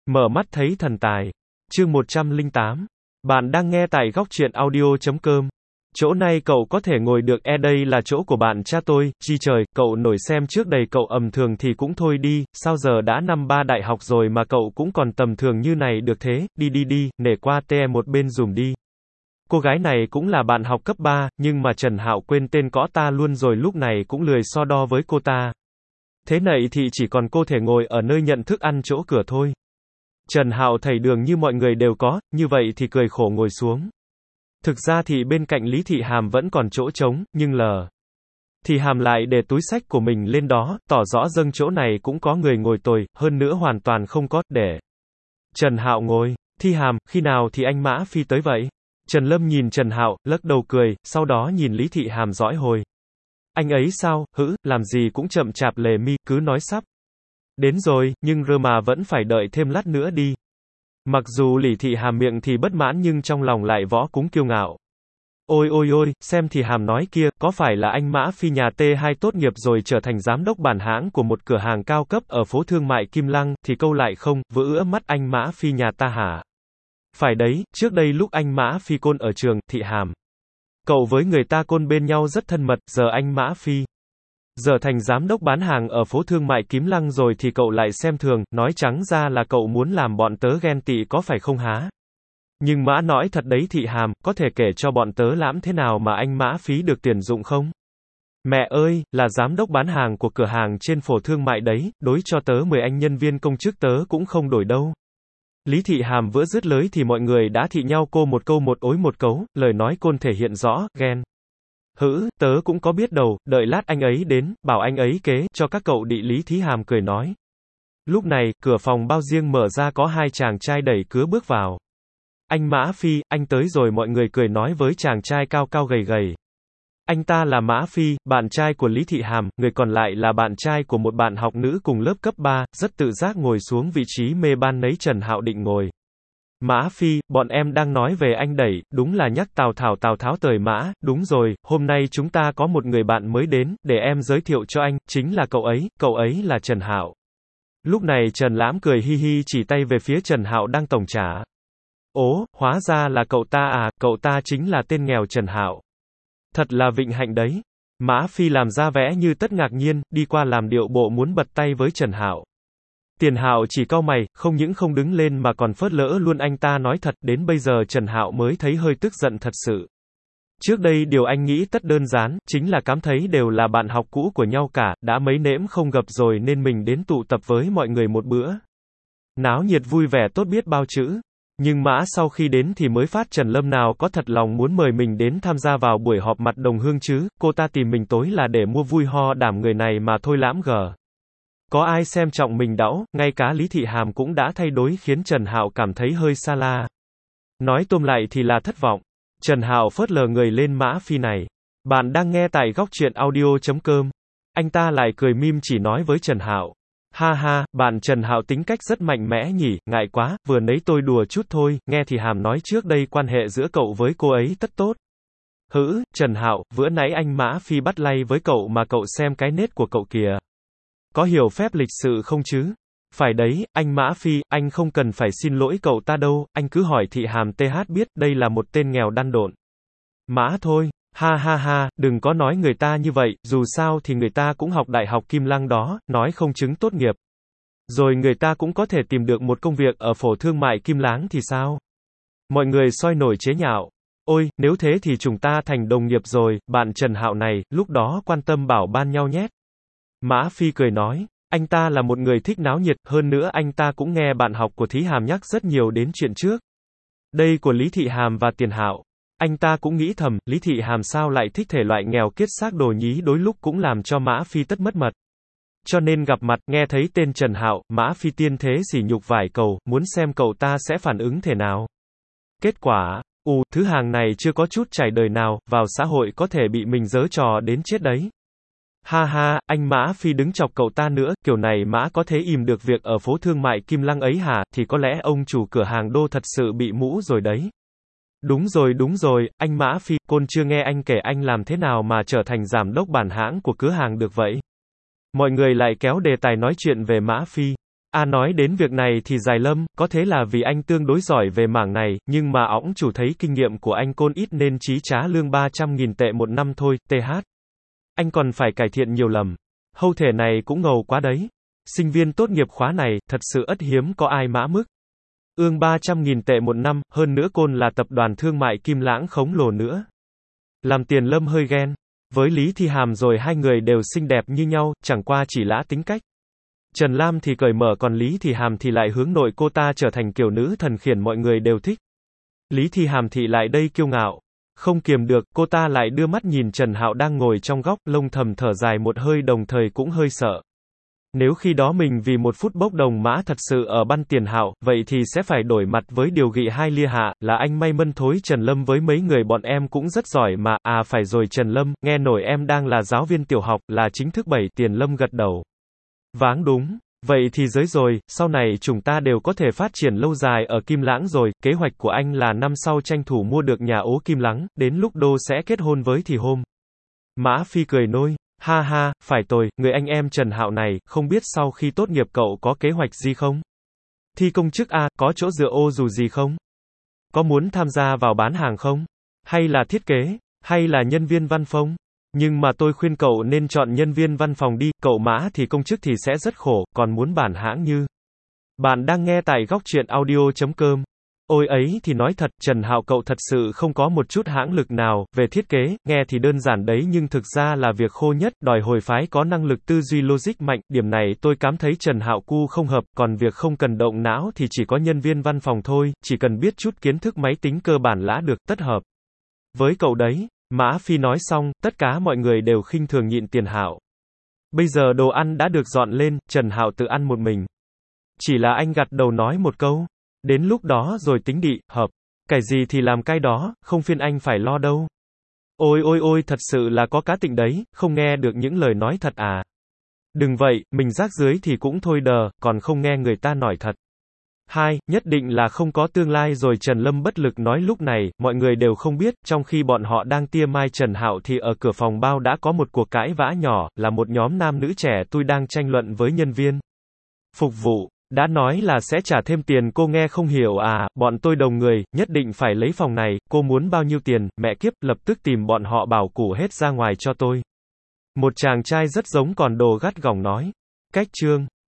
Mở mắt thấy thần tài. Chương 108. Bạn đang nghe tại góc truyện audio.com. Chỗ này cậu có thể ngồi được, đây là chỗ của bạn cha tôi, chi trời, cậu nổi xem trước đây cậu thường thì cũng thôi đi, sao giờ đã năm ba đại học rồi mà cậu cũng còn tầm thường như này được thế, đi, nể qua te một bên dùm đi. Cô gái này cũng là bạn học cấp 3, nhưng mà Trần Hạo quên tên cõ ta luôn rồi, lúc này cũng lười so đo với cô ta. Thế này thì chỉ còn cô thể ngồi ở nơi nhận thức ăn chỗ cửa thôi. Trần Hạo thầy đường như mọi người đều có, như vậy thì cười khổ ngồi xuống. Thực ra thì bên cạnh Lý Thị Hàm vẫn còn chỗ trống, nhưng Thị Hàm lại để túi xách của mình lên đó, tỏ rõ dâng chỗ này cũng có người ngồi tồi, hơn nữa hoàn toàn không có, để Trần Hạo ngồi. Thi Hàm, khi nào thì anh Mã Phi tới vậy? Trần Lâm nhìn Trần Hạo, lắc đầu cười, sau đó nhìn Lý Thị Hàm dõi hồi. Anh ấy sao, làm gì cũng chậm chạp lề mi, cứ nói sắp đến rồi, nhưng mà vẫn phải đợi thêm lát nữa đi. Mặc dù Lý Thị Hàm miệng thì bất mãn nhưng trong lòng lại võ cúng kiêu ngạo. Ôi, xem Thị Hàm nói kia, có phải là anh Mã Phi nhà T2 tốt nghiệp rồi trở thành giám đốc bản hãng của một cửa hàng cao cấp ở phố thương mại Kim Lăng, thì câu lại không, vỡ mắt anh Mã Phi nhà ta hả? Phải đấy, trước đây lúc anh Mã Phi côn ở trường, Thị Hàm, cậu với người ta côn bên nhau rất thân mật, giờ anh Mã Phi giờ thành giám đốc bán hàng ở phố thương mại Kim Lăng rồi thì cậu lại xem thường, nói trắng ra là cậu muốn làm bọn tớ ghen tị có phải không hả? Nhưng Mã nói thật đấy Thị Hàm, có thể kể cho bọn tớ lãm thế nào mà anh Mã Phí được tiền dụng không? Mẹ ơi, là giám đốc bán hàng của cửa hàng trên phổ thương mại đấy, đối cho tớ 10 anh nhân viên công chức tớ cũng không đổi đâu. Lý Thị Hàm vừa dứt lời thì mọi người đã thị nhau cô một câu một ối một cấu, lời nói côn thể hiện rõ, ghen. Tớ cũng có biết đâu, đợi lát anh ấy đến, bảo anh ấy kế, cho các cậu đi. Lý Thị Hàm cười nói. Lúc này, cửa phòng bao riêng mở ra có hai chàng trai đẩy cửa bước vào. Anh Mã Phi, anh tới rồi, mọi người cười nói với chàng trai cao cao gầy gầy. Anh ta là Mã Phi, bạn trai của Lý Thị Hàm, người còn lại là bạn trai của một bạn học nữ cùng lớp cấp 3, rất tự giác ngồi xuống vị trí mê ban nấy Trần Hạo định ngồi. Mã Phi, bọn em đang nói về anh đẩy, đúng là nhắc Tào Tháo tời Mã, đúng rồi, hôm nay chúng ta có một người bạn mới đến, để em giới thiệu cho anh, chính là cậu ấy là Trần Hạo. Lúc này Trần Lãm cười hi hi chỉ tay về phía Trần Hạo đang tổng trả. Ố, hóa ra là cậu ta à, cậu ta chính là tên nghèo Trần Hạo. Thật là vịnh hạnh đấy. Mã Phi làm ra vẻ như tất ngạc nhiên, đi qua làm điệu bộ muốn bật tay với Trần Hạo. Tiền Hạo chỉ cau mày, không những không đứng lên mà còn phớt lỡ luôn anh ta nói thật, đến bây giờ Trần Hạo mới thấy hơi tức giận thật sự. Trước đây điều anh nghĩ tất đơn giản, chính là cảm thấy đều là bạn học cũ của nhau cả, đã mấy nễm không gặp rồi nên mình đến tụ tập với mọi người một bữa. Náo nhiệt vui vẻ tốt biết bao chữ. Nhưng Mã sau khi đến thì mới phát Trần Lâm nào có thật lòng muốn mời mình đến tham gia vào buổi họp mặt đồng hương chứ, cô ta tìm mình tối là để mua vui ho đảm người này mà thôi lãm gờ. Có ai xem trọng mình đão, ngay cả Lý Thị Hàm cũng đã thay đổi khiến Trần Hạo cảm thấy hơi xa la. Nói tóm lại thì là thất vọng. Trần Hạo phớt lờ người lên Mã Phi này. Bạn đang nghe tại góc truyện audio.com. Anh ta lại cười mỉm chỉ nói với Trần Hạo. Ha, bạn Trần Hạo tính cách rất mạnh mẽ nhỉ, ngại quá, vừa nãy tôi đùa chút thôi, nghe thì Hàm nói trước đây quan hệ giữa cậu với cô ấy tất tốt. Trần Hạo, vừa nãy anh Mã Phi bắt lay với cậu mà cậu xem cái nết của cậu kìa. Có hiểu phép lịch sự không chứ? Phải đấy, anh Mã Phi, anh không cần phải xin lỗi cậu ta đâu, anh cứ hỏi Thị Hàm TH biết, đây là một tên nghèo đăn độn. Mã thôi. Ha, đừng có nói người ta như vậy, dù sao thì người ta cũng học đại học Kim Lăng đó, nói không chứng tốt nghiệp. Rồi người ta cũng có thể tìm được một công việc ở phổ thương mại Kim Láng thì sao? Mọi người soi nổi chế nhạo. Ôi, nếu thế thì chúng ta thành đồng nghiệp rồi, bạn Trần Hạo này, lúc đó quan tâm bảo ban nhau nhé. Mã Phi cười nói, anh ta là một người thích náo nhiệt, hơn nữa anh ta cũng nghe bạn học của Thí Hàm nhắc rất nhiều đến chuyện trước. Đây của Lý Thị Hàm và Tiền Hạo. Anh ta cũng nghĩ thầm, Lý Thị Hàm sao lại thích thể loại nghèo kiết xác đồ nhí, đối lúc cũng làm cho Mã Phi tất mất mật. Cho nên gặp mặt, nghe thấy tên Trần Hạo, Mã Phi tiên thế sỉ nhục vài câu, muốn xem cậu ta sẽ phản ứng thế nào. Kết quả, thứ hàng này chưa có chút trải đời nào, vào xã hội có thể bị mình giở trò đến chết đấy. Ha, anh Mã Phi đứng chọc cậu ta nữa, kiểu này Mã có thể im được việc ở phố thương mại Kim Lăng ấy hả, thì có lẽ ông chủ cửa hàng đô thật sự bị mũ rồi đấy. Đúng rồi, anh Mã Phi, côn chưa nghe anh kể anh làm thế nào mà trở thành giám đốc bản hãng của cửa hàng được vậy. Mọi người lại kéo đề tài nói chuyện về Mã Phi. Nói đến việc này thì Dài Lâm, có thế là vì anh tương đối giỏi về mảng này, nhưng mà ỏng chủ thấy kinh nghiệm của anh côn ít nên chí trả lương 300.000 tệ một năm thôi, TH. Anh còn phải cải thiện nhiều lầm. Hâu thể này cũng ngầu quá đấy. Sinh viên tốt nghiệp khóa này, thật sự ất hiếm có ai mã mức. Ương 300.000 tệ một năm, hơn nữa côn là tập đoàn thương mại Kim Lãng khổng lồ nữa. Làm Tiền Lâm hơi ghen. Với Lý Thi Hàm rồi hai người đều xinh đẹp như nhau, chẳng qua chỉ lã tính cách. Trần Lam thì cởi mở còn Lý Thị Hàm thì lại hướng nội cô ta trở thành kiểu nữ thần khiển mọi người đều thích. Lý Thị Hàm thì lại đây kiêu ngạo. Không kiềm được, cô ta lại đưa mắt nhìn Trần Hạo đang ngồi trong góc, lông thầm thở dài một hơi đồng thời cũng hơi sợ. Nếu khi đó mình vì một phút bốc đồng mã thật sự ở Ban Tiền Hạo, vậy thì sẽ phải đổi mặt với điều gị hai lia hạ, là anh may mân thối Trần Lâm với mấy người bọn em cũng rất giỏi mà, phải rồi Trần Lâm, nghe nổi em đang là giáo viên tiểu học, là chính thức 7, Tiền Lâm gật đầu. Váng đúng. Vậy thì giới rồi, sau này chúng ta đều có thể phát triển lâu dài ở Kim Lãng rồi, kế hoạch của anh là năm sau tranh thủ mua được nhà ố Kim Lãng, đến lúc Đô sẽ kết hôn với thì hôm. Mã Phi cười nôi, ha ha, phải tôi, người anh em Trần Hạo này, không biết sau khi tốt nghiệp cậu có kế hoạch gì không? Thi công chức có chỗ dựa ô dù gì không? Có muốn tham gia vào bán hàng không? Hay là thiết kế? Hay là nhân viên văn phòng? Nhưng mà tôi khuyên cậu nên chọn nhân viên văn phòng đi, cậu Mã thì công chức thì sẽ rất khổ, còn muốn bản hãng như. Bạn đang nghe tại góc truyện audio.com. Ôi ấy thì nói thật, Trần Hạo cậu thật sự không có một chút hãng lực nào, về thiết kế, nghe thì đơn giản đấy nhưng thực ra là việc khô nhất, đòi hồi phái có năng lực tư duy logic mạnh, điểm này tôi cảm thấy Trần Hạo cu không hợp, còn việc không cần động não thì chỉ có nhân viên văn phòng thôi, chỉ cần biết chút kiến thức máy tính cơ bản lã được, tất hợp. Với cậu đấy. Mã Phi nói xong, tất cả mọi người đều khinh thường nhịn Tiền Hạo. Bây giờ đồ ăn đã được dọn lên, Trần Hạo tự ăn một mình. Chỉ là anh gật đầu nói một câu. Đến lúc đó rồi tính đị, hợp. Cái gì thì làm cái đó, không phiền anh phải lo đâu. Ôi ôi ôi thật sự là có cá tịnh đấy, không nghe được những lời nói thật à. Đừng vậy, mình rác dưới thì cũng thôi đờ, còn không nghe người ta nói thật. Nhất định là không có tương lai rồi Trần Lâm bất lực nói lúc này, mọi người đều không biết, trong khi bọn họ đang tia mai Trần Hạo thì ở cửa phòng bao đã có một cuộc cãi vã nhỏ, là một nhóm nam nữ trẻ tôi đang tranh luận với nhân viên. Phục vụ, đã nói là sẽ trả thêm tiền cô nghe không hiểu à, bọn tôi đồng người, nhất định phải lấy phòng này, cô muốn bao nhiêu tiền, mẹ kiếp, lập tức tìm bọn họ bảo củ hết ra ngoài cho tôi. Một chàng trai rất giống còn đồ gắt gỏng nói. Cách chương.